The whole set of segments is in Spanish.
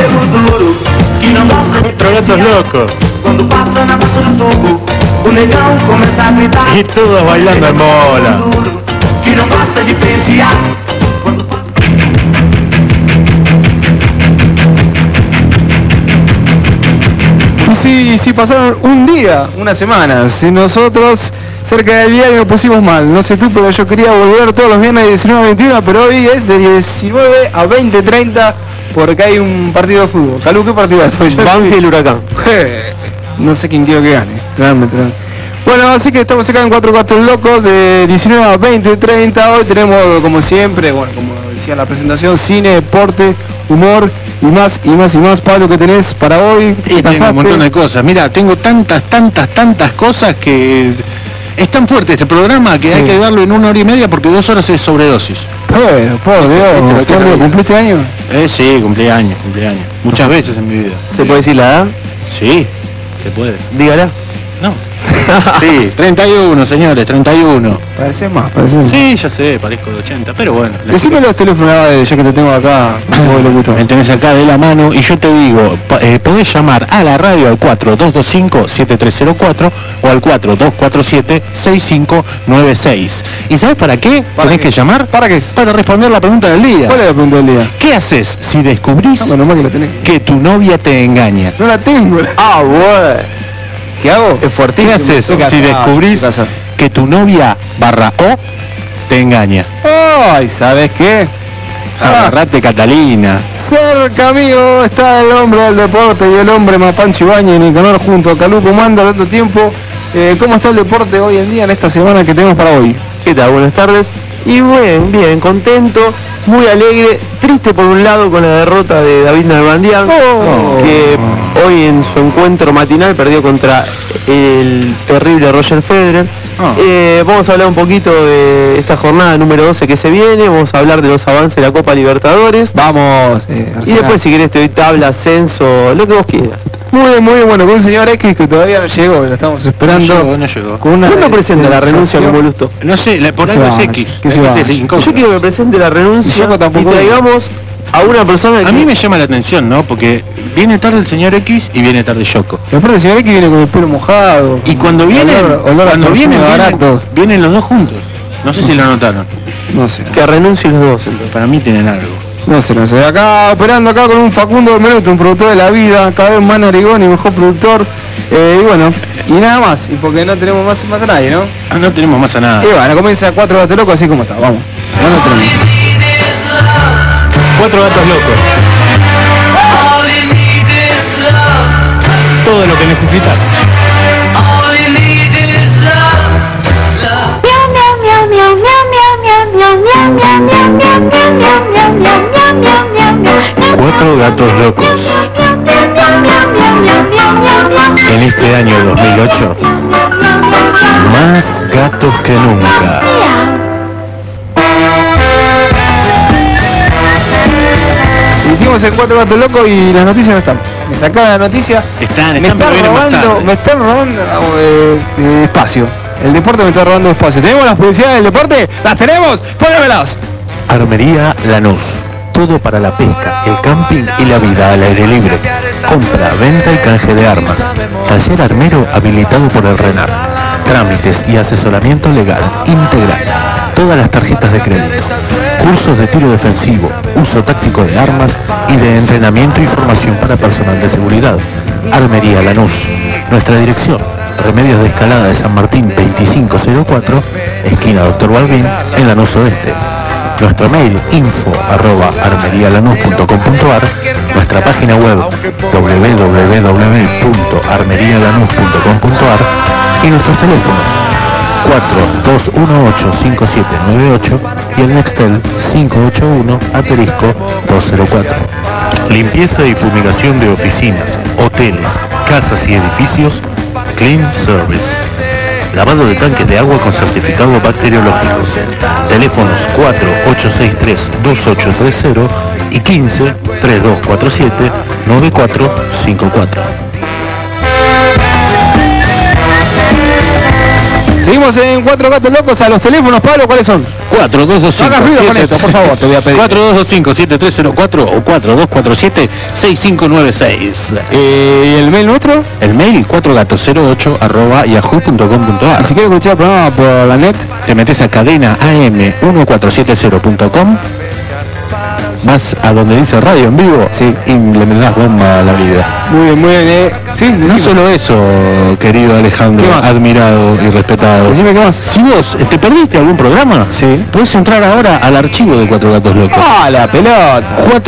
Cuatro gatos locos. Y todos bailando en bola. Si pasaron un día, una semana, si nosotros cerca del día nos pusimos mal, no sé tú, pero yo quería volver todos los viernes de 19 a 21, pero hoy es de 19 a 20:30 porque hay un partido de fútbol. Calú, ¿qué partido es? Banfield Huracán. No sé quién quiero que gane, realmente. Bueno, así que estamos acá en Cuatro Gatos Locos de 19 a 20:30. Hoy tenemos, como siempre, bueno, como decía la presentación, cine, deporte, humor y más. Pablo, ¿qué tenés para hoy? Y tengo un montón de cosas. Mira, tengo tantas cosas que es tan fuerte este programa que hay que darlo en 1 hora y media porque 2 horas es sobredosis. Bueno, por Dios, ¿cuándo cumpliste año? Sí, cumplí años. Muchas veces en mi vida. ¿Se puede decir la edad? Sí, se puede. Dígala. No. Sí, 31, señores, 31. Parece más. Sí, ya sé, parezco de 80, pero bueno. Decime los teléfonos, ya que te tengo acá, me tenés acá de la mano y yo te digo, podés llamar a la radio al 4225-7304 o al 4247-6596. ¿Y sabés para qué tenés que llamar? ¿Para qué? Para responder la pregunta del día. ¿Cuál es la pregunta del día? ¿Qué haces si descubrís que tu novia te engaña? No la tengo. Bueno. ¿Qué hago? Es fuertísimo. ¿Qué haces si descubrís que tu novia /o te engaña? Ay, ¿sabes qué? Agarrate, Catalina. Cerca, amigo, está el hombre del deporte y el hombre más Pancho Ibañez y Nicanor junto a Calú Comando al otro tiempo. ¿Cómo está el deporte hoy en día en esta semana que tenemos para hoy? ¿Qué tal? Buenas tardes. Y bien, contento, muy alegre, triste por un lado con la derrota de David Nalbandián, que hoy en su encuentro matinal perdió contra el terrible Roger Federer. Vamos a hablar un poquito de esta jornada número 12 que se viene, vamos a hablar de los avances de la Copa Libertadores. Vamos, y después si querés te doy tabla, ascenso, lo que vos quieras. Muy bien, bueno, con un señor X que todavía no llegó, lo estamos esperando. No llegó. ¿Cuándo presenta la renuncia como Lusto? No sé, por algo es X. Yo quiero que presente la renuncia y traigamos a una persona que... A mí me llama la atención, ¿no? Porque viene tarde el señor X y viene tarde Yoko. Y aparte el señor X viene con el pelo mojado. Y cuando vienen, vienen los dos juntos. No sé si lo notaron. No sé. Que renuncien los dos, entonces. Para mí tienen algo. No sé. Acá operando acá con un Facundo de Menuto, un productor de la vida, cada vez más narigón y mejor productor. Y bueno, y nada más. Y porque no tenemos más a nadie, ¿no? No tenemos más a nada. Y bueno, comienza Cuatro Gatos Locos así como está. Vamos. Cuatro Gatos Locos. Todo lo que necesitas. Cuatro Gatos Locos. En este año 2008, más gatos que nunca. Hicimos el Cuatro Gatos Locos y las noticias no están. Me sacaron la noticia. Me están robando espacio. El deporte me está robando espacio. ¿Tenemos las publicidades del deporte? ¡Las tenemos! ¡Pónmelas! Armería Lanús. Todo para la pesca, el camping y la vida al aire libre. Compra, venta y canje de armas. Taller armero habilitado por el RENAR. Trámites y asesoramiento legal integral. Todas las tarjetas de crédito. Cursos de tiro defensivo, uso táctico de armas y de entrenamiento y formación para personal de seguridad. Armería Lanús. Nuestra dirección: Remedios de Escalada de San Martín 2504, esquina Dr. Balbín, en Lanús Oeste. Nuestro mail info@armerialanús.com.ar, nuestra página web www.armerialanús.com.ar y nuestros teléfonos 42185798 y el Nextel 581-204. Limpieza y fumigación de oficinas, hoteles, casas y edificios. Clean Service. Lavado de tanques de agua con certificado bacteriológico. Teléfonos 4863-2830 y 15-3247-9454. Seguimos en Cuatro Gatos Locos. A los teléfonos, Pablo, ¿cuáles son? 4225. Haga ruido con esto, por favor, te voy a pedir. 4225-7304 o 4247-6596. ¿Y el mail nuestro? El mail 4gatos08@yahoo.com.ar. Y si quieres escuchar el programa por la net, te metes a cadena am1470.com, vas a donde dice radio en vivo, sí, y le das bomba a la vida. muy bien, muy bien. Sí, No solo eso, querido Alejandro, ¿Qué más? admirado y respetado. Decime qué más. Si vos te perdiste algún programa, Sí. puedes entrar ahora al archivo de Cuatro Gatos Locos. ¡Ah, la pelota!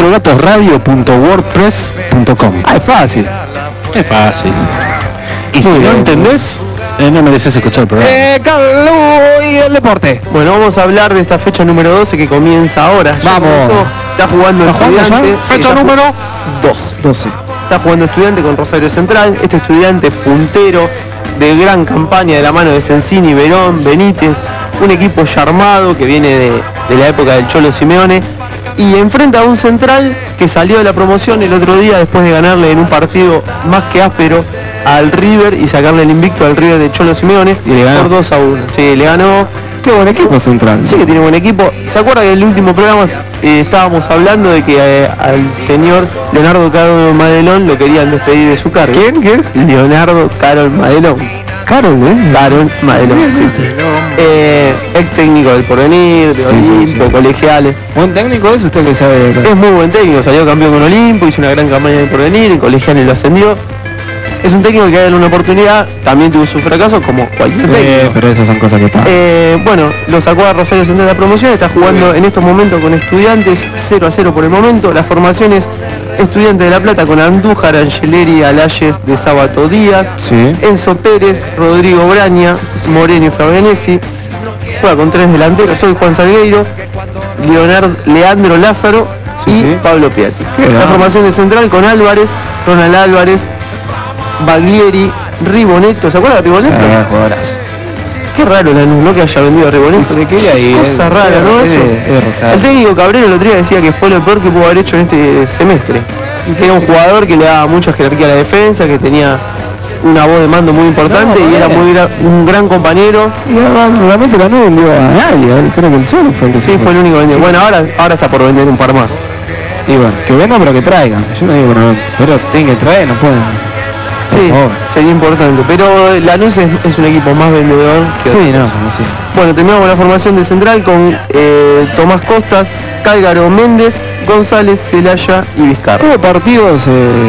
cuatrogatosradio.wordpress.com. Ah, es fácil. Es fácil. Y si Muy no bien. entendés, no mereces escuchar el programa. Carlos y el deporte. Bueno, vamos a hablar de esta fecha número 12 que comienza ahora. Ya Vamos. comenzó, está jugando ¿Está jugando Estudiante. ya? Fecha Está número 12. Está jugando Estudiante con Rosario Central. Este Estudiante puntero de gran campaña de la mano de Sensini, Verón, Benítez. Un equipo ya armado que viene de la época del Cholo Simeone. Y enfrenta a un Central que salió de la promoción el otro día después de ganarle en un partido más que áspero al River y sacarle el invicto al River de Cholo Simeone Y le ganó. por 2-1. Sí, le ganó. Qué buen equipo Central. Sí que tiene buen equipo. ¿Se acuerda que en el último programa estábamos hablando de que al señor Leonardo Carol Madelón lo querían despedir de su cargo? ¿Quién? Leonardo Carol Madelón. Carol, Carol Madelón. Sí, sí. Ex técnico del Porvenir, de Olimpo, colegiales. Buen técnico es usted que sabe. Es muy buen técnico, salió campeón con Olimpo, hizo una gran campaña del Porvenir, en colegiales lo ascendió. Es un técnico que ha dado una oportunidad, también tuvo sus fracasos como cualquier técnico. Pero esas son cosas que pasan. Bueno, lo sacó a Rosario Central de la promoción, está jugando en estos momentos con Estudiantes, 0-0 por el momento. Las formaciones: Estudiantes de La Plata con Andújar, Angeleri, Alayes, de Sábato Díaz, Sí. Enzo Pérez, Rodrigo Braña, Moreno y Fabianesi. Juega con 3 delanteros: soy Juan Salgueiro, Leandro Lázaro Sí, y sí. Pablo Piatti. Qué La grande. formación de Central con Álvarez, Ronald Álvarez, Baglieri, Riboneto. ¿Se acuerda de Riboneto? Jugadorazo. Qué raro no que haya vendido a Riboneto. ¿De qué ahí? Cosa rara, ¿no? Eso. Es Rosario. El técnico Cabrera el otro día decía que fue lo peor que pudo haber hecho en este semestre. Que era un jugador que le daba mucha jerarquía a la defensa, que tenía una voz de mando muy importante No, y era un gran compañero. Y realmente la no vendió a nadie, creo que el solo fue el que Sí, fue el único vendido. Bueno, ahora está por vender un par más. Y bueno, que vendan pero que traigan. Yo no digo que no, pero tienen que traer, no pueden. Por Sí, favor. sería importante. Pero Lanús es un equipo más vendedor que Sí, otros. no, sí. Bueno, terminamos la formación de Central con Tomás Costas, Cálgaro Méndez, González, Celaya y Vizcarra. Hubo partidos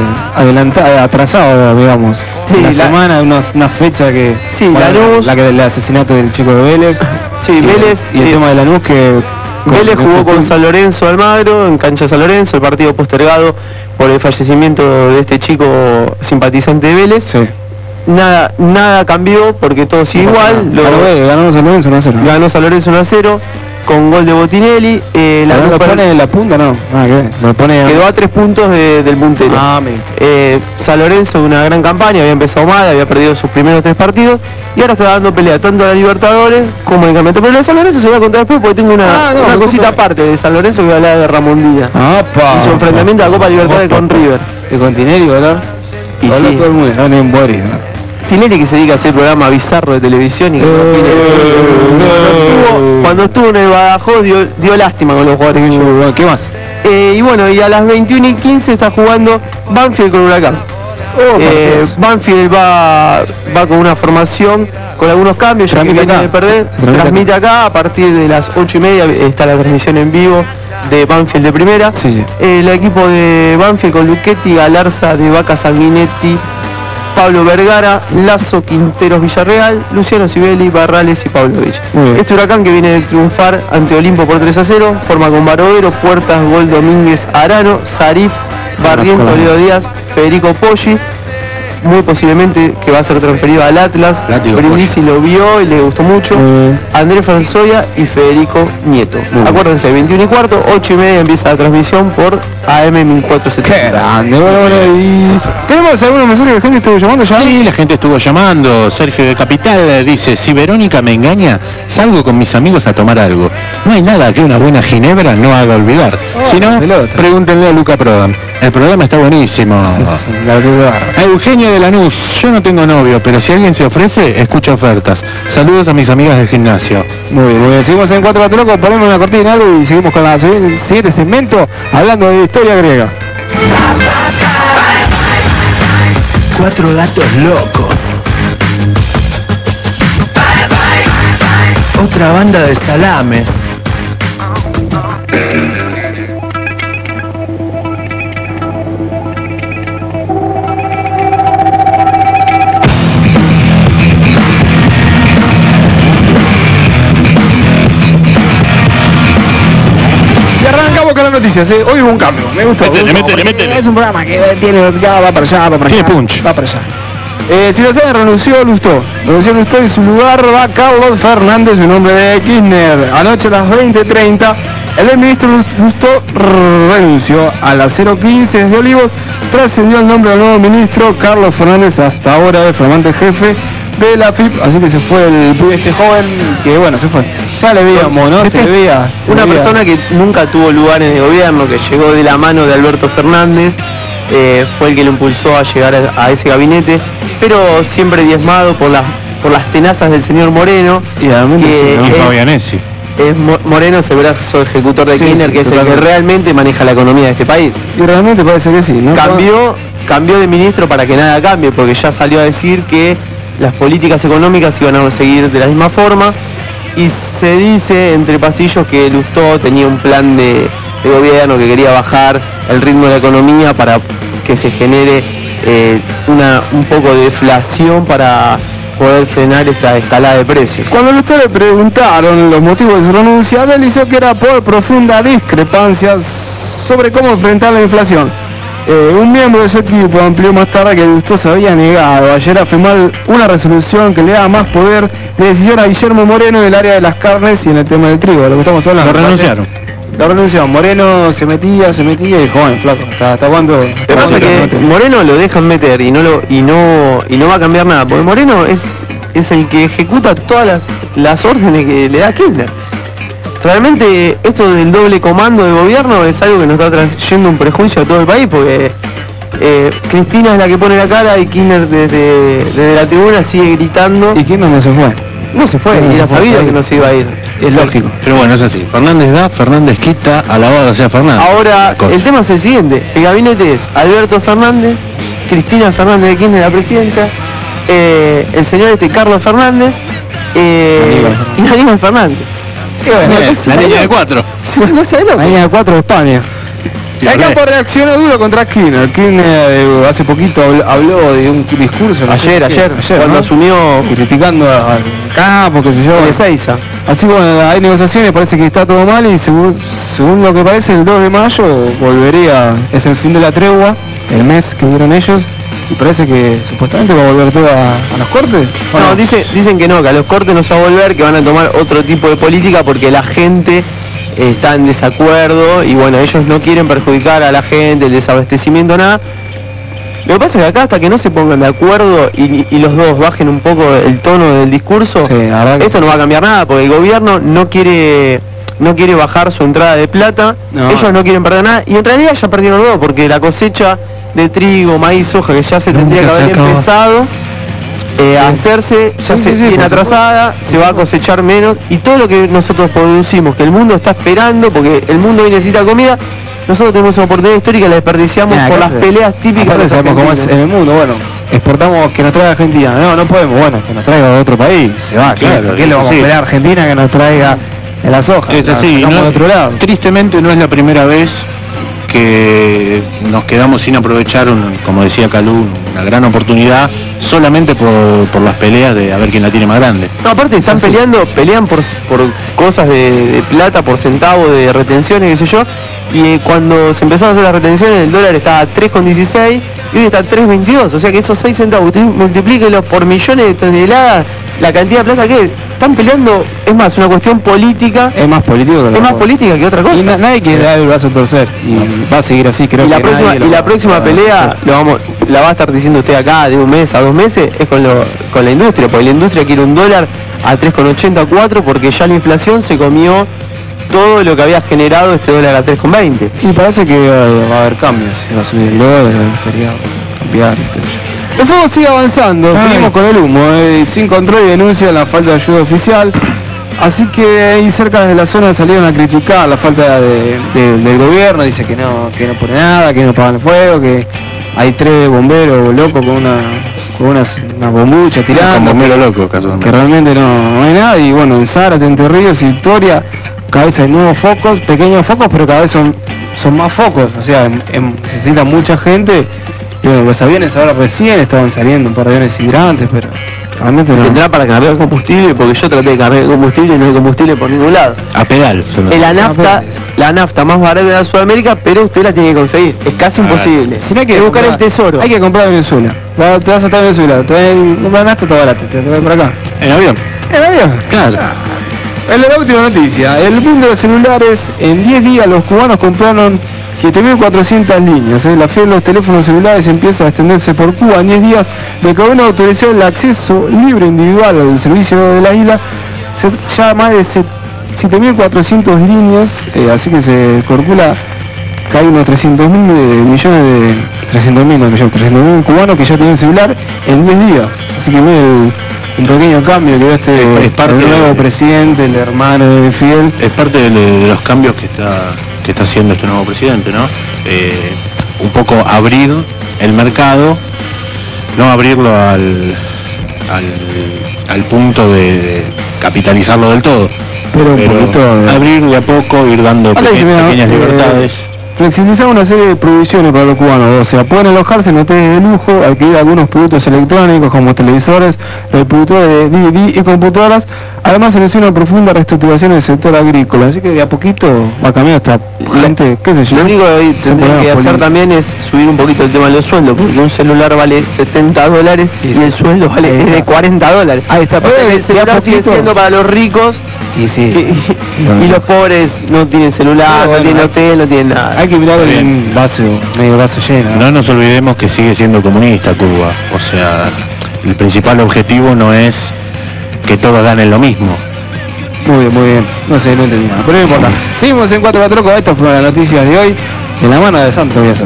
atrasados, digamos. Sí, la la- semana, una fecha que... Sí, Lanús. la que del asesinato del chico de Vélez. Sí, Vélez, Y el tema de Lanús que... Vélez jugó con San Lorenzo Almagro, en cancha San Lorenzo, el partido postergado por el fallecimiento de este chico simpatizante de Vélez. Sí. Nada cambió porque todo sigue igual. Ganó San Lorenzo 1-0. Ganó San Lorenzo 1-0 con gol de Botinelli. ¿Lo Lanús pone en la punta? No. Ah, ¿qué? Me pone... quedó a 3 puntos del puntero. me... San Lorenzo, una gran campaña, había empezado mal, había perdido sus primeros 3 partidos y ahora está dando pelea tanto a la Libertadores como en el campeonato. Pero lo de San Lorenzo se voy a contar después porque tengo una cosita aparte de San Lorenzo que voy a hablar de Ramón Díaz. Y su enfrentamiento a la Copa Libertadores con River. De Contineri, ¿verdad? Y Habló sí. todo el mundo, no, ni un Boris, ¿no? Tinelli, que se dedica a hacer programa bizarro de televisión y que cuando estuvo en el Badajoz dio lástima con los jugadores que llevó. ¿Qué más? Y bueno, y a las 21:15 está jugando Banfield con Huracán. Banfield va con una formación con algunos cambios, ya que Transmite viene acá. de perder. Se transmite Transmite acá a partir de las 8:30 está la transmisión en vivo de Banfield de primera. Sí, sí. El equipo de Banfield con Luchetti, Galarza, de Vaca, Sanguinetti, Pablo Vergara, Lazo, Quinteros, Villarreal, Luciano Sibeli, Barrales y Pablo Villa. Muy bien. Este Huracán que viene de triunfar ante Olimpo por 3-0, forma con Barovero, Puertas, Gol Domínguez, Arano, Sarif, Barriento, Hola. Leo Díaz, Federico Poggi, muy posiblemente que va a ser transferido al Atlas. Látigo Brindisi lo vio y le gustó mucho. Muy bien. Andrés Franzoya y Federico Nieto. Muy bien. Acuérdense, 21:15, 8:30 empieza la transmisión por AM1470. Qué grande, bueno, y tenemos algunos mensajes de gente que estuvo llamando ya. Sí, la gente estuvo llamando. Sergio de Capital dice: si Verónica me engaña, salgo con mis amigos a tomar algo. No hay nada que una buena ginebra no haga olvidar. Si no, pregúntenle a Luca Prodan. El programa está buenísimo. A Eugenio de Lanús: yo no tengo novio, pero si alguien se ofrece, escucho ofertas. Saludos a mis amigas del gimnasio. Muy bien, muy bien. Seguimos en 4 Gatos Locos, ponemos una cortina algo y seguimos con el siguiente segmento hablando de historia griega. 4 Gatos Locos. Otra banda de salames. Con las noticias, hoy hubo un cambio, me gustó. Métele. Es un programa que tiene, ya va para allá, Tiene punch. va para allá. Si lo saben, renunció Lustó y en su lugar va Carlos Fernández, un hombre de Kirchner. Anoche a las 20:30, el ministro Lustó renunció a las 0:15 de Olivos, trascendió el nombre del nuevo ministro Carlos Fernández, hasta ahora el flamante jefe de la FIP, así que se fue este joven, que bueno, se fue. Ya le veíamos, ¿no? Se le veía. Una persona que nunca tuvo lugares de gobierno, que llegó de la mano de Alberto Fernández, fue el que lo impulsó a llegar a ese gabinete, pero siempre diezmado por las tenazas del señor Moreno, y realmente Moreno es el brazo ejecutor de Kirchner, que es el que realmente maneja la economía de este país. Y realmente parece que sí, ¿no? Cambió de ministro para que nada cambie, porque ya salió a decir que las políticas económicas iban a seguir de la misma forma, y se dice entre pasillos que Lustó tenía un plan de gobierno que quería bajar el ritmo de la economía para que se genere un poco de deflación para poder frenar esta escalada de precios. Cuando a Lustó le preguntaron los motivos de su renuncia, él dijo que era por profunda discrepancia sobre cómo enfrentar la inflación. Un miembro de su equipo amplió más tarde que Lustó se había negado ayer a firmar una resolución que le da más poder de decisión a Guillermo Moreno en el área de las carnes y en el tema del trigo, de lo que estamos hablando. Lo renunciaron. Moreno se metía y dijo: bueno, flaco, ¿hasta cuándo? Lo que pasa es que Moreno lo dejan meter y no va a cambiar nada, porque Moreno es el que ejecuta todas las órdenes que le da Kirchner. Realmente esto del doble comando de gobierno es algo que nos está trayendo un prejuicio a todo el país, porque Cristina es la que pone la cara y Kirchner desde la tribuna sigue gritando. ¿Y Kirchner no se fue? No se fue, y era sabido que no se iba a ir. Es lógico. Pero bueno, es así. Fernández da, Fernández quita, alabado sea Fernández. Ahora, el tema es el siguiente. El gabinete es Alberto Fernández, Cristina Fernández de Kirchner, la presidenta, el señor Carlos Fernández y Aníbal Fernández. La niña de 4. La niña de 4 de España. El campo reaccionó duro contra Kirchner. Kirchner hace poquito habló de un discurso. Ayer, cuando asumió, criticando al campo, qué sé yo. De Ezeiza. Así que bueno, hay negociaciones, parece que está todo mal y según lo que parece el 2 de mayo volvería, es el fin de la tregua, el mes que dieron ellos. Y parece que supuestamente va a volver todo a los cortes. No, dicen que no, que a los cortes no se va a volver, que van a tomar otro tipo de política porque la gente está en desacuerdo y bueno, ellos no quieren perjudicar a la gente, el desabastecimiento, nada. Lo que pasa es que acá hasta que no se pongan de acuerdo y los dos bajen un poco el tono del discurso, esto no va a cambiar nada, porque el gobierno no quiere bajar su entrada de plata, ellos no quieren perder nada y en realidad ya perdieron todo porque la cosecha de trigo, maíz, soja, que ya se tendría que haber empezado a hacerse, ya se viene atrasada, se va a cosechar menos y todo lo que nosotros producimos, que el mundo está esperando, porque el mundo hoy necesita comida, nosotros tenemos una oportunidad histórica, la desperdiciamos por las peleas típicas de sabemos cómo es en el mundo. Bueno, exportamos que nos traiga Argentina, no podemos, bueno, que nos traiga de otro país, se va, claro, ¿qué le vamos a pelear a Argentina que nos traiga en la soja? Es así, de otro lado. Tristemente no es la primera vez que nos quedamos sin aprovechar, como decía Calú, una gran oportunidad solamente por las peleas de a ver quién la tiene más grande. No, aparte pelean por cosas de plata, por centavos de retenciones, qué sé yo, y cuando se empezaron a hacer las retenciones el dólar estaba a 3,16 y hoy está a 3,22, o sea que esos 6 centavos, usted multiplíquelos por millones de toneladas la cantidad de plata que están peleando, es más, una cuestión política. Es más político que Es más política que otra cosa. Y nadie quiere dar el brazo a torcer. Y va a seguir así, creo y que la próxima pelea la va a estar diciendo usted acá de un mes a 2 meses, es con la industria, porque la industria quiere $1 a 3,80 a 4 porque ya la inflación se comió todo lo que había generado este dólar a 3,20. Y parece que va a haber cambios. Va a subir el dólar, el feriado, cambiar. El fuego sigue avanzando, seguimos con el humo, sin control y denuncia la falta de ayuda oficial. Así que ahí cerca de la zona salieron a criticar la falta del gobierno, dice que no pone nada, que no pagan el fuego, que hay 3 bomberos locos con una bombucha tirando. Un bombero loco, casualmente. Que realmente no hay nada. Y bueno, en Zárate, Entre Ríos y Victoria, cada vez hay nuevos focos, pequeños focos, pero cada vez son más focos. O sea, necesita mucha gente. Y bueno, los aviones ahora recién estaban saliendo, un par de aviones hidrantes, pero realmente no. Tendrá para cargar combustible, porque yo traté de cargar combustible y no hay combustible por ningún lado. A pedal. Es la nafta más barata de Sudamérica, pero usted la tiene que conseguir. Es casi imposible. Si no hay que buscar el tesoro. Hay que comprar en Venezuela. Te vas a estar en Venezuela, comprar nafta está barata, te traes por acá. ¿En avión? ¿En avión? Claro. En la última noticia, el boom de los celulares, en 10 días los cubanos compraron 7.400 líneas. La fe en los teléfonos celulares empieza a extenderse por Cuba. En 10 días de que gobierno autorizó el acceso libre individual al servicio de la isla, ya más de 7.400 líneas, así que se calcula que hay unos 300.000 millones de 300.000 cubanos que ya tienen celular en 10 días. Así que un pequeño cambio que es parte el nuevo presidente, el hermano de Fidel. Es parte de los cambios que está haciendo este nuevo presidente, ¿no? Un poco abrir el mercado, no abrirlo al punto de capitalizarlo del todo, pero un poquito abrir de a poco, ir dando pequeñas libertades. Flexibilizar una serie de prohibiciones para los cubanos, o sea, pueden alojarse en hoteles de lujo, adquirir algunos productos electrónicos como televisores, reproductores de DVD y computadoras. Además se anunció una profunda reestructuración del sector agrícola, así que de a poquito va a cambiar esta gente, qué sé yo. Lo único que tendría que hacer también es subir un poquito el tema de los sueldos, porque un celular vale $70 y el sueldo vale de $40. Ahí está, pero el celular sigue siendo para los ricos. Y los pobres no tienen celular, no tienen hotel, no tienen nada. Hay que mirar el medio vaso lleno. No nos olvidemos que sigue siendo comunista Cuba, o sea, el principal objetivo no es que todos ganen lo mismo. Muy bien, no entendí nada, pero no importa. Seguimos en 4 Trocos, estas fueron las noticias de hoy, de la mano de Santo Villasón.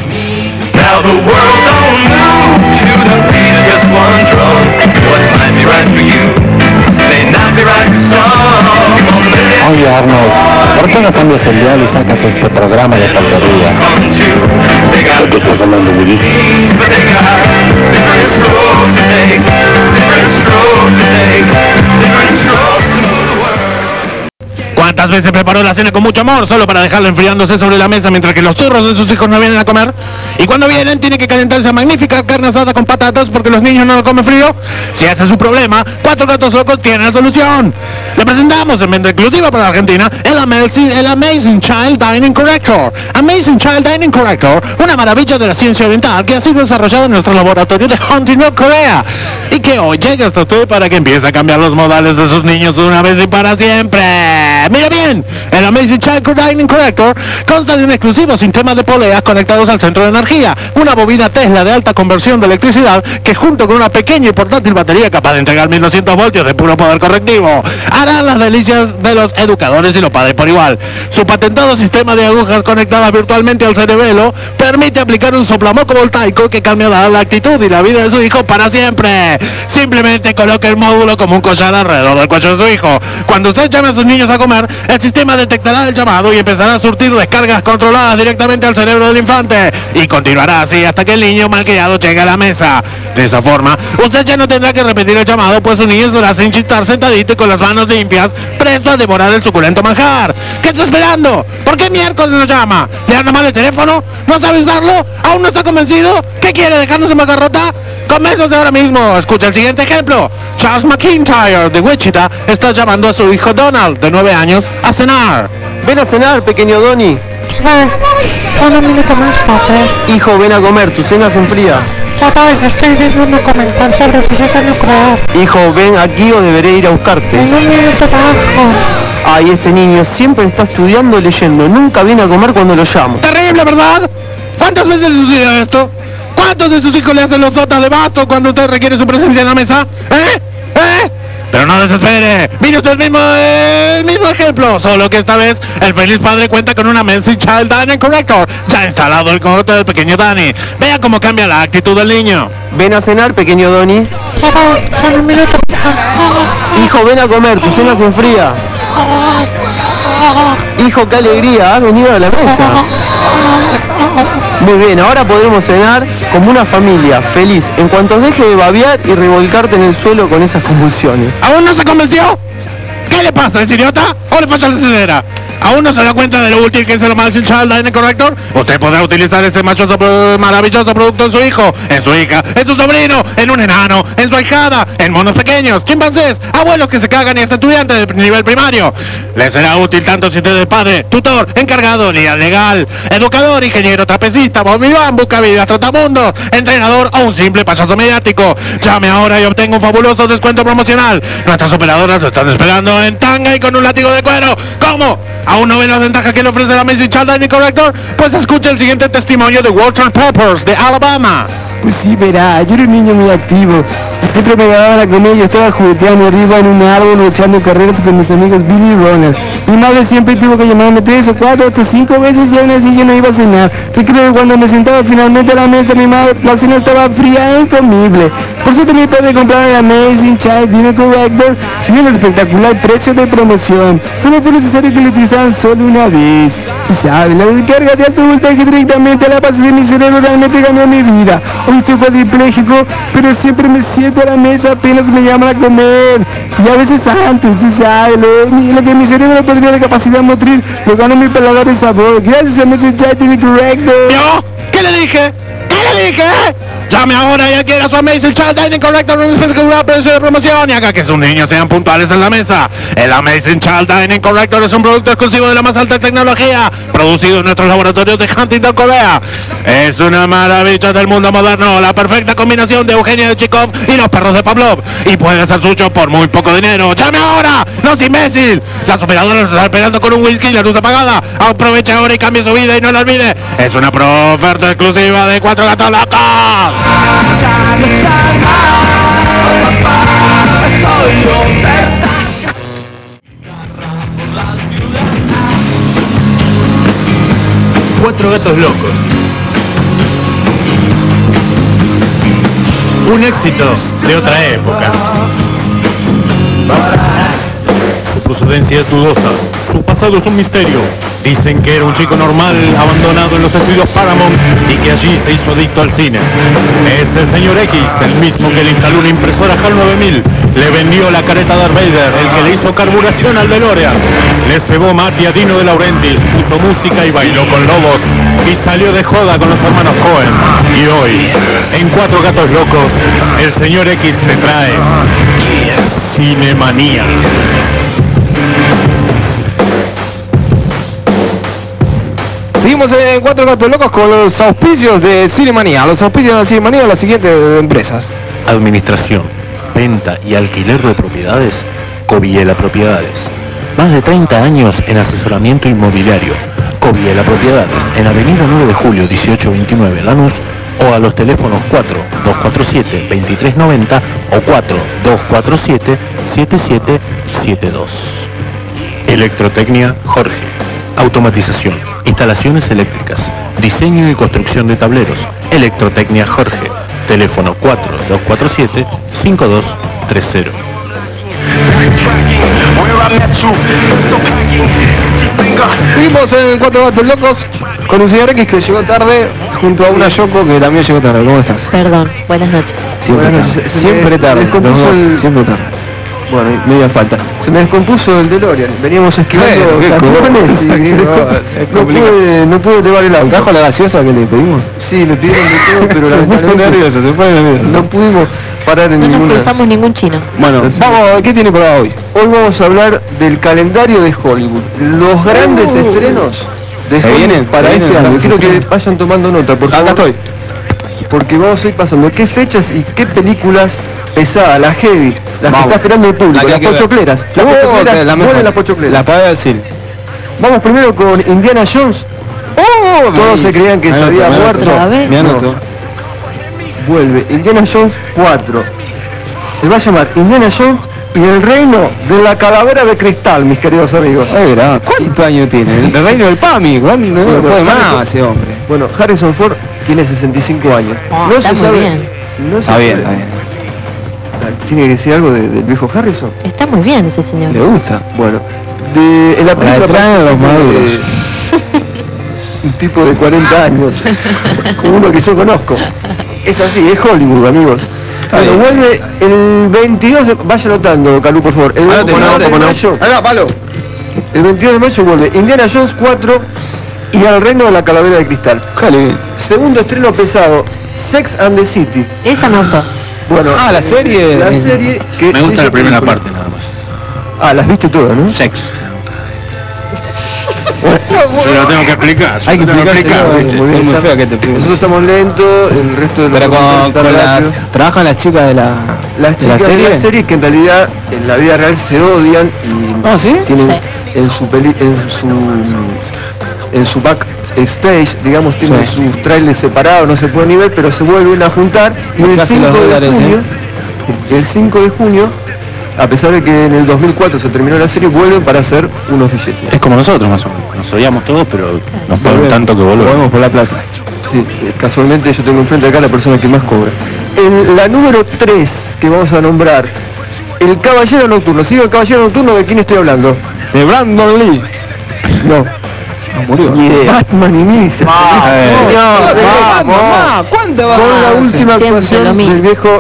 Oye Arnold, ¿por qué no cambias el dial y sacas este programa de porquería? ¿De qué estás hablando, Willy? ¿Cuántas veces preparó la cena con mucho amor solo para dejarla enfriándose sobre la mesa mientras que los turros de sus hijos no vienen a comer? Y cuando vienen tiene que calentarse magnífica carne asada con patatas porque los niños no lo comen frío. Si ese es su problema, 4 Gatos Locos tienen la solución. Le presentamos en venta exclusiva para Argentina el Amazing Child Dining Corrector. Amazing Child Dining Corrector, una maravilla de la ciencia oriental que ha sido desarrollada en nuestro laboratorio de Huntington, Corea. Y que hoy llega hasta usted para que empiece a cambiar los modales de sus niños una vez y para siempre. Mira bien, el Amazing Child Dining Corrector consta de un exclusivo sistema de poleas conectados al centro de energía, una bobina Tesla de alta conversión de electricidad que junto con una pequeña y portátil batería capaz de entregar 1200 voltios de puro poder correctivo, harán las delicias de los educadores y los padres por igual. Su patentado sistema de agujas conectadas virtualmente al cerebelo permite aplicar un soplamoco voltaico que cambiará la actitud y la vida de su hijo para siempre. Simplemente coloque el módulo como un collar alrededor del cuello de su hijo. Cuando usted llame a sus niños a comer, el sistema detectará el llamado y empezará a surtir descargas controladas directamente al cerebro del infante y continuará así hasta que el niño malcriado llegue a la mesa. De esa forma, usted ya no tendrá que repetir el llamado, pues su niño estará sin chistar sentadito y con las manos limpias, presto a devorar el suculento manjar. ¿Qué está esperando? ¿Por qué miércoles nos llama? ¿Le anda mal el teléfono? ¿No sabe usarlo? ¿Aún no está convencido? ¿Qué quiere, dejarnos en bancarrota? Coméntase ahora mismo. Escucha el siguiente ejemplo. Charles McIntyre de Wichita está llamando a su hijo Donald, de 9 años, a cenar. Ven a cenar, pequeño Donnie. ¿Qué va? 1 minuto más, padre. Hijo, ven a comer, tu cena se enfría. Ya voy, estoy viendo un documental sobre física nuclear. Hijo, ven aquí o deberé ir a buscarte. En un minuto bajo. Ay, este niño siempre está estudiando y leyendo. Nunca viene a comer cuando lo llamo. Terrible, ¿verdad? ¿Cuántas veces sucede esto? ¿Cuántos de sus hijos le hacen los sotas de basto cuando usted requiere su presencia en la mesa? ¿Eh? Pero no desespere. Mire usted el mismo ejemplo, solo que esta vez el feliz padre cuenta con una Amazing Child Dining Corrector ya instalado el cohorte del pequeño Danny. Vea cómo cambia la actitud del niño. Ven a cenar, pequeño Donny. Ya voy, son un minuto. Hijo, ven a comer, tu cena se enfría. Hijo, qué alegría, has venido a la mesa. Muy bien, ahora podremos cenar como una familia, feliz, en cuanto deje de babear y revolcarte en el suelo con esas convulsiones. ¿Aún no se convenció? ¿Qué le pasa, es idiota? ¿O le pasa la ceguera? ¿Aún no se da cuenta de lo útil que es el Amazing Child Dining Corrector? Usted podrá utilizar este maravilloso producto en su hijo, en su hija, en su sobrino, en un enano, en su ahijada, en monos pequeños, chimpancés, abuelos que se cagan y hasta estudiantes de nivel primario. Le será útil tanto si usted es padre, tutor, encargado, guía legal, educador, ingeniero, trapecista, bombiván, buscavidas, trotamundos, entrenador o un simple payaso mediático. Llame ahora y obtenga un fabuloso descuento promocional. Nuestras operadoras lo están esperando en tanga y con un látigo de cuero. ¿Cómo? ¿Aún no ven las ventajas que le ofrece la Amazing Child Dining Corrector? Pues escuche el siguiente testimonio de Walter Peppers de Alabama. Pues sí, verá, yo era un niño muy activo. Siempre me daban a comer y estaba jugueteando arriba en un árbol o echando carreras con mis amigos Billy y Ronald. Mi madre siempre tuvo que llamarme 3 o 4 hasta 5 veces y aún así yo no iba a cenar. Recuerdo que cuando me sentaba finalmente a la mesa, la cena estaba fría e incomible. Por suerte mi padre compraba el Amazing Child Dining Corrector y un espectacular precio de promoción. Solo fue necesario que lo utilizaran solo una vez. Tú sabes, la descarga de alto voltaje directamente a la base de mi cerebro realmente cambió mi vida. Hoy estoy cuadripléjico, pero siempre me siento a la mesa apenas me llaman a comer. Y a veces antes, tú sabes, lo que mi cerebro perdió de capacidad motriz, lo ganó mi paladar de sabor. Gracias a Mr. Child Dining Corrector. ¿Yo? ¿Qué le dije? ¿Qué le dije? Llame ahora y adquiera su Amazing Child Dining Corrector en un espectacular precio de promoción y haga que sus niños sean puntuales en la mesa. El Amazing Child Dining Corrector es un producto exclusivo de la más alta tecnología, producido en nuestros laboratorios de Huntington, Corea. Es una maravilla del mundo moderno, la perfecta combinación de Eugenia de Chekhov y los perros de Pavlov. Y puede ser suyo por muy poco dinero. ¡Llame ahora! ¡No es imbécil! Las operadoras lo están esperando con un whisky y la luz apagada. Aproveche ahora y cambie su vida y no la olvide. Es una oferta exclusiva de 4 gatos locos. Cuatro gatos locos. Un éxito de otra época. Su procedencia es dudosa. Su pasado es un misterio. Dicen que era un chico normal, abandonado en los estudios Paramount y que allí se hizo adicto al cine. Es el señor X, el mismo que le instaló una impresora HAL 9000, le vendió la careta Darth Vader, el que le hizo carburación al DeLorean, le cebó mate a Dino de Laurentiis, puso música y bailó con lobos y salió de joda con los hermanos Coen. Y hoy, en Cuatro Gatos Locos, el señor X te trae Cinemanía. Seguimos en Cuatro Gatos Locos con los auspicios de Cinemanía. Los auspicios de Cinemanía de las siguientes empresas. Administración, venta y alquiler de propiedades, Coviela Propiedades. Más de 30 años en asesoramiento inmobiliario. Coviela Propiedades, en Avenida 9 de Julio 1829 Lanús, o a los teléfonos 4247-2390 o 4247-7772. Electrotecnia Jorge. Automatización, instalaciones eléctricas, diseño y construcción de tableros. Electrotecnia Jorge. Teléfono 4247-5230. Seguimos en Cuatro Gatos Locos con un señor X que llegó tarde junto a una Yoko que también llegó tarde. ¿Cómo estás? Perdón, buenas noches. Siempre tarde. Siempre tarde. Siempre tarde. Bueno, media falta. Se me descompuso el DeLorean. Veníamos esquivando camiones y no pude elevar el auto. ¿Trajo la gaseosa que le pedimos? Sí, le pidieron de todo, pero la nervioso, se pone nervioso. No pudimos parar en ninguna. No nos cruzamos ningún chino. Bueno, vamos, ¿qué tiene para hoy? Hoy vamos a hablar del calendario de Hollywood. Los grandes estrenos de Hollywood para este año. Quiero que vayan tomando nota, por favor. Acá estoy. porque vamos a ir pasando qué fechas y qué películas pesadas, las heavy, las que está esperando el público, las pochocleras. Las pochocleras, vuelven las pochocleras. La paga del cine. Vamos primero con Indiana Jones. Todos se creían que se había muerto. Me anoto. Vuelve Indiana Jones 4. Se va a llamar Indiana Jones y el reino de la calavera de cristal, mis queridos amigos. ¿Cuántos años tiene? El reino del PAMI. ¿Cuándo? No puede más ese hombre. Bueno, Harrison Ford tiene 65 años. No está se muy sabe. bien. No se Está bien, sabe. está bien. ¿Tiene que decir algo del viejo Harrison? Está muy bien ese señor. Le gusta. Bueno, en la película traen los maduros. un tipo de 40 años, como uno que yo conozco. Es así, es Hollywood, amigos. Bueno, vuelve el 22 de... Vaya anotando, Calú, por favor. El 22 de mayo, el 22 de mayo vuelve Indiana Jones 4 y Al reino de la calavera de cristal. Segundo estreno pesado, Sex and the City. Esa me gustó. Bueno, la serie. La serie que... Me gusta la primera película. parte nada más. Ah, las viste todas, ¿no? Sex. Pero lo tengo que explicar. Hay que lo tengo explicar. Muy bien, Es muy está- feo que te explique. Nosotros estamos lentos, el resto de los Pero conductores con están las... rápidos. ¿Trabajan las chicas de la Las chicas de la serie que en realidad en la vida real se odian y ¿Ah, sí? tienen Sí. en su backstage, digamos, tienen Sí. sus trailers separados, no se pueden ni ver, pero se vuelven a juntar y el Casi 5 los de dólares, junio, el 5 de junio, a pesar de que en el 2004 se terminó la serie, vuelven para hacer unos billetes. Es como nosotros más o menos. Nos odiamos todos, pero nos pagan tanto que volvemos. Volvemos por la plata. Sí, casualmente yo tengo enfrente acá a la persona que más cobra. La número 3 que vamos a nombrar, el Caballero Nocturno. ¿Sigue el Caballero Nocturno? ¿De quién estoy hablando? De Brandon Lee. No. Murió. Ni idea. Batman Inicia. Vamos. ¿Cuánto va? Con la última Siempre lo actuación mismo. del viejo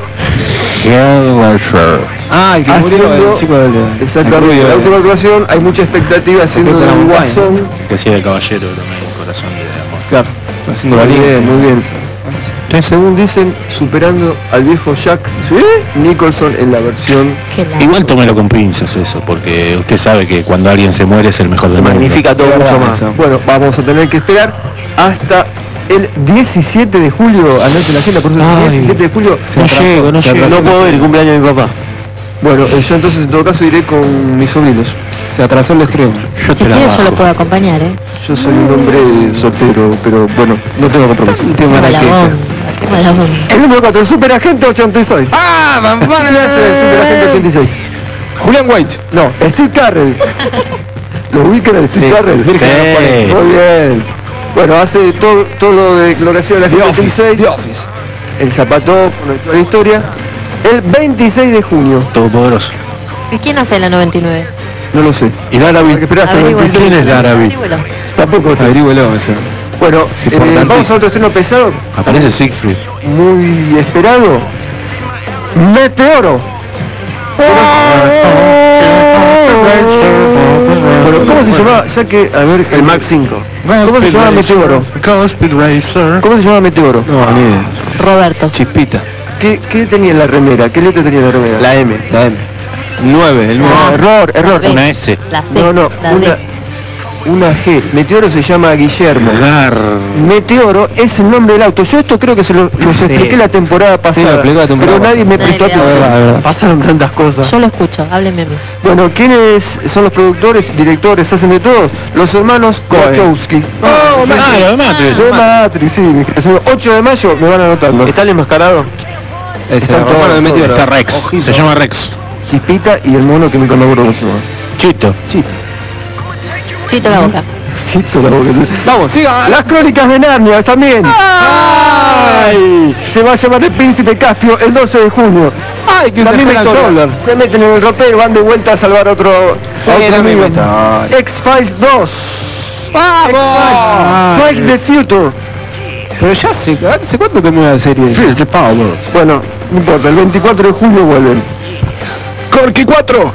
Ah, el que murió, haciendo... el chico del... Exactamente, la última actuación, hay mucha expectativa haciendo Porque el era muy Guasón. Que sea el caballero también, el corazón y el amor. Claro, haciendo la Muy liga. bien, muy bien. Según dicen, superando al viejo Jack Nicholson en la versión... Qué lástima. Igual tómelo con pinzas eso, porque usted sabe que cuando alguien se muere es el mejor del mundo. Magnifica todo mucho más. Eso. Bueno, vamos a tener que esperar hasta el 17 de julio, anote la agenda, por eso el 17 de julio No puedo ir, cumpleaños de mi papá. Bueno, yo entonces en todo caso iré con mis sobrinos. Se atrasó el estreno. Yo Si te la quieres yo lo bajo. puedo acompañar, ¿eh? Yo soy un hombre soltero, pero bueno, no tengo compromiso. Qué mala onda, qué mala onda. El número 4, el Superagente 86. ¡Ah! ¿Quién hace el Superagente 86? Julian White. No, Steve Carell. ¿Lo ubican a Steve Carell? Virgen de los Juárez. Muy bien. Bueno, hace todo lo de lo que hacía la gente 86. El Zapató, con toda la historia. El 26 de junio. Todopoderoso. ¿Y quién hace la 99? No lo sé. Y Larabi. Hay que esperar hasta el 26. Averígüelo. ¿Quién es Larabi? Averígüelo. Tampoco sé. Averígüelo eso. Bueno, importantísimo. vamos a otro estreno pesado. Aparece Siegfried. Muy esperado. Meteoro. Bueno, ¿cómo se llamaba? Ya que, a ver, el Max 5. ¿Cómo se llama Meteoro? Speed Racer. ¿Cómo se llama Meteoro? No, ni idea. Roberto. Chispita. ¿Qué tenía en la remera? ¿Qué letra tenía en la remera? La M. 9, el 9. No, error. La B. Una S. La C. No, La D. una G. Meteoro se llama Guillermo. Gar. Meteoro es el nombre del auto. Yo esto creo que se los expliqué la temporada pasada, lo explico la temporada pero nadie me pasada. prestó Nadie le atención. habló. Pasaron tantas cosas. Yo lo escucho, hábleme a mí. Bueno, ¿quiénes son los productores, directores, hacen de todo? Los hermanos Wachowski. Claro, Matrix. De Matrix, sí. 8 de mayo me van anotando. ¿Está el enmascarado? Ese, Están Romano todos, de Meteoro. Está Rex. Se llama Rex. Chispita y el mono que me colaboro mucho. Chito. Chito la boca. Chito la boca. Vamos, siga. Las crónicas de Narnia también. ¡Ay! Se va a llamar El Príncipe Caspio el 12 de junio. Ay, que La se misma esperan historia. Soldier. Se meten en el ropero, van de vuelta a salvar a otro la misma amigo. historia. X-Files 2. ¡Vamos! Files the Future. Pero ya ¿hace cuánto terminó la serie? Bueno, no importa, el 24 de julio vuelven. Corky 4.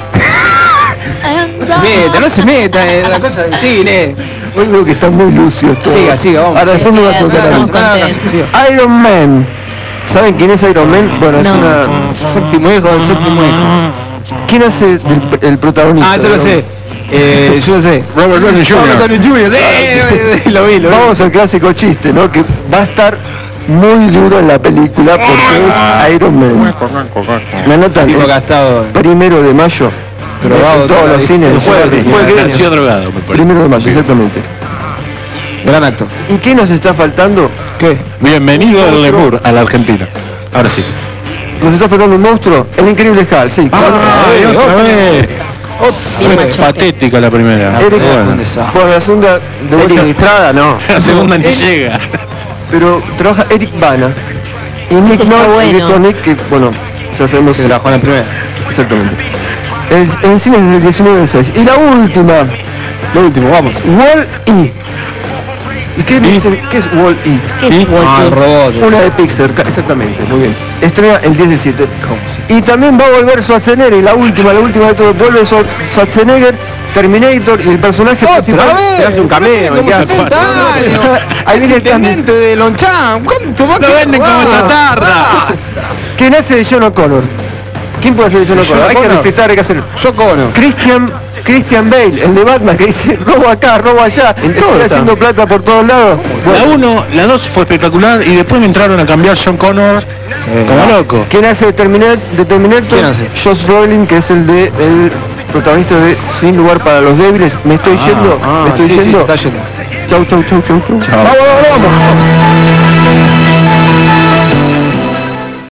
No se meta, la cosa del cine. Hoy veo que están muy lucios todos. Siga, vamos. Ahora después me va a tocar a mí. Estamos contentos. Iron Man. ¿Saben quién es Iron Man? Bueno, es No. una... Séptimo hijo del séptimo hijo. ¿Quién hace el protagonista? Ah, yo lo sé. Yo lo sé. Robert Downey Robert Jr. Downey Jr. Lo vi. Vamos al clásico chiste, ¿no? Que va a estar muy duro en la película porque es Iron Man. Me anotan Tipo el gastado. 1 de mayo. Drogado en todos toda los la cines. historia. El jueves que viene. Nació drogado, me parece. 1 de mayo, exactamente. Gran acto. ¿Y qué nos está faltando? ¿Qué? Bienvenido al Lemur, a la Argentina. Ahora sí. Nos está faltando un monstruo, el increíble Hulk, sí. ¡Ay, otra vez! Bien Fue machote. patética la primera. Eric, Bueno, bueno, la segunda de vuelta, Estrada, no. la segunda ni llega. pero trabaja Eric Bana y Nick Ese está Nolte, bueno. director Nick, que bueno, ya sabemos Que trabajó en la primera. exactamente. En cine desde el 19 del 6. Y la última, Lo último, vamos. Wall-E. ¿Y qué dicen? ¿Qué es Wall-E? ¿Qué es Ah, el Wall-E? robot. Una de Pixar, exactamente, muy bien. Estrena el 10 del 7. Y también va a volver Schwarzenegger, y la última de todo, vuelve Schwarzenegger, Terminator, y el personaje principal vez! se hace un cameo. Como ¿qué hace? 60 años. Ahí viene el cambio. intendente de Lonchan. ¿Cuánto más Lo venden como chatarra. ¿Quién hace de John O'Connor? ¿Quién puede hacer de John O'Connor? Hay que O'Connor. respetar, hay que hacer. Yo cono. Christian Bale, el de Batman, que dice robo acá, robo allá, estoy haciendo plata por todos lados. La Bueno, 1, la 2 fue espectacular y después me entraron a cambiar John Connor como loco. ¿quién hace de Terminator? ¿Quién hace? Josh Brolin, que es el protagonista de Sin lugar para los débiles. Me estoy yendo, me estoy sí, yendo. está yendo. Chau. Chao. Vamos.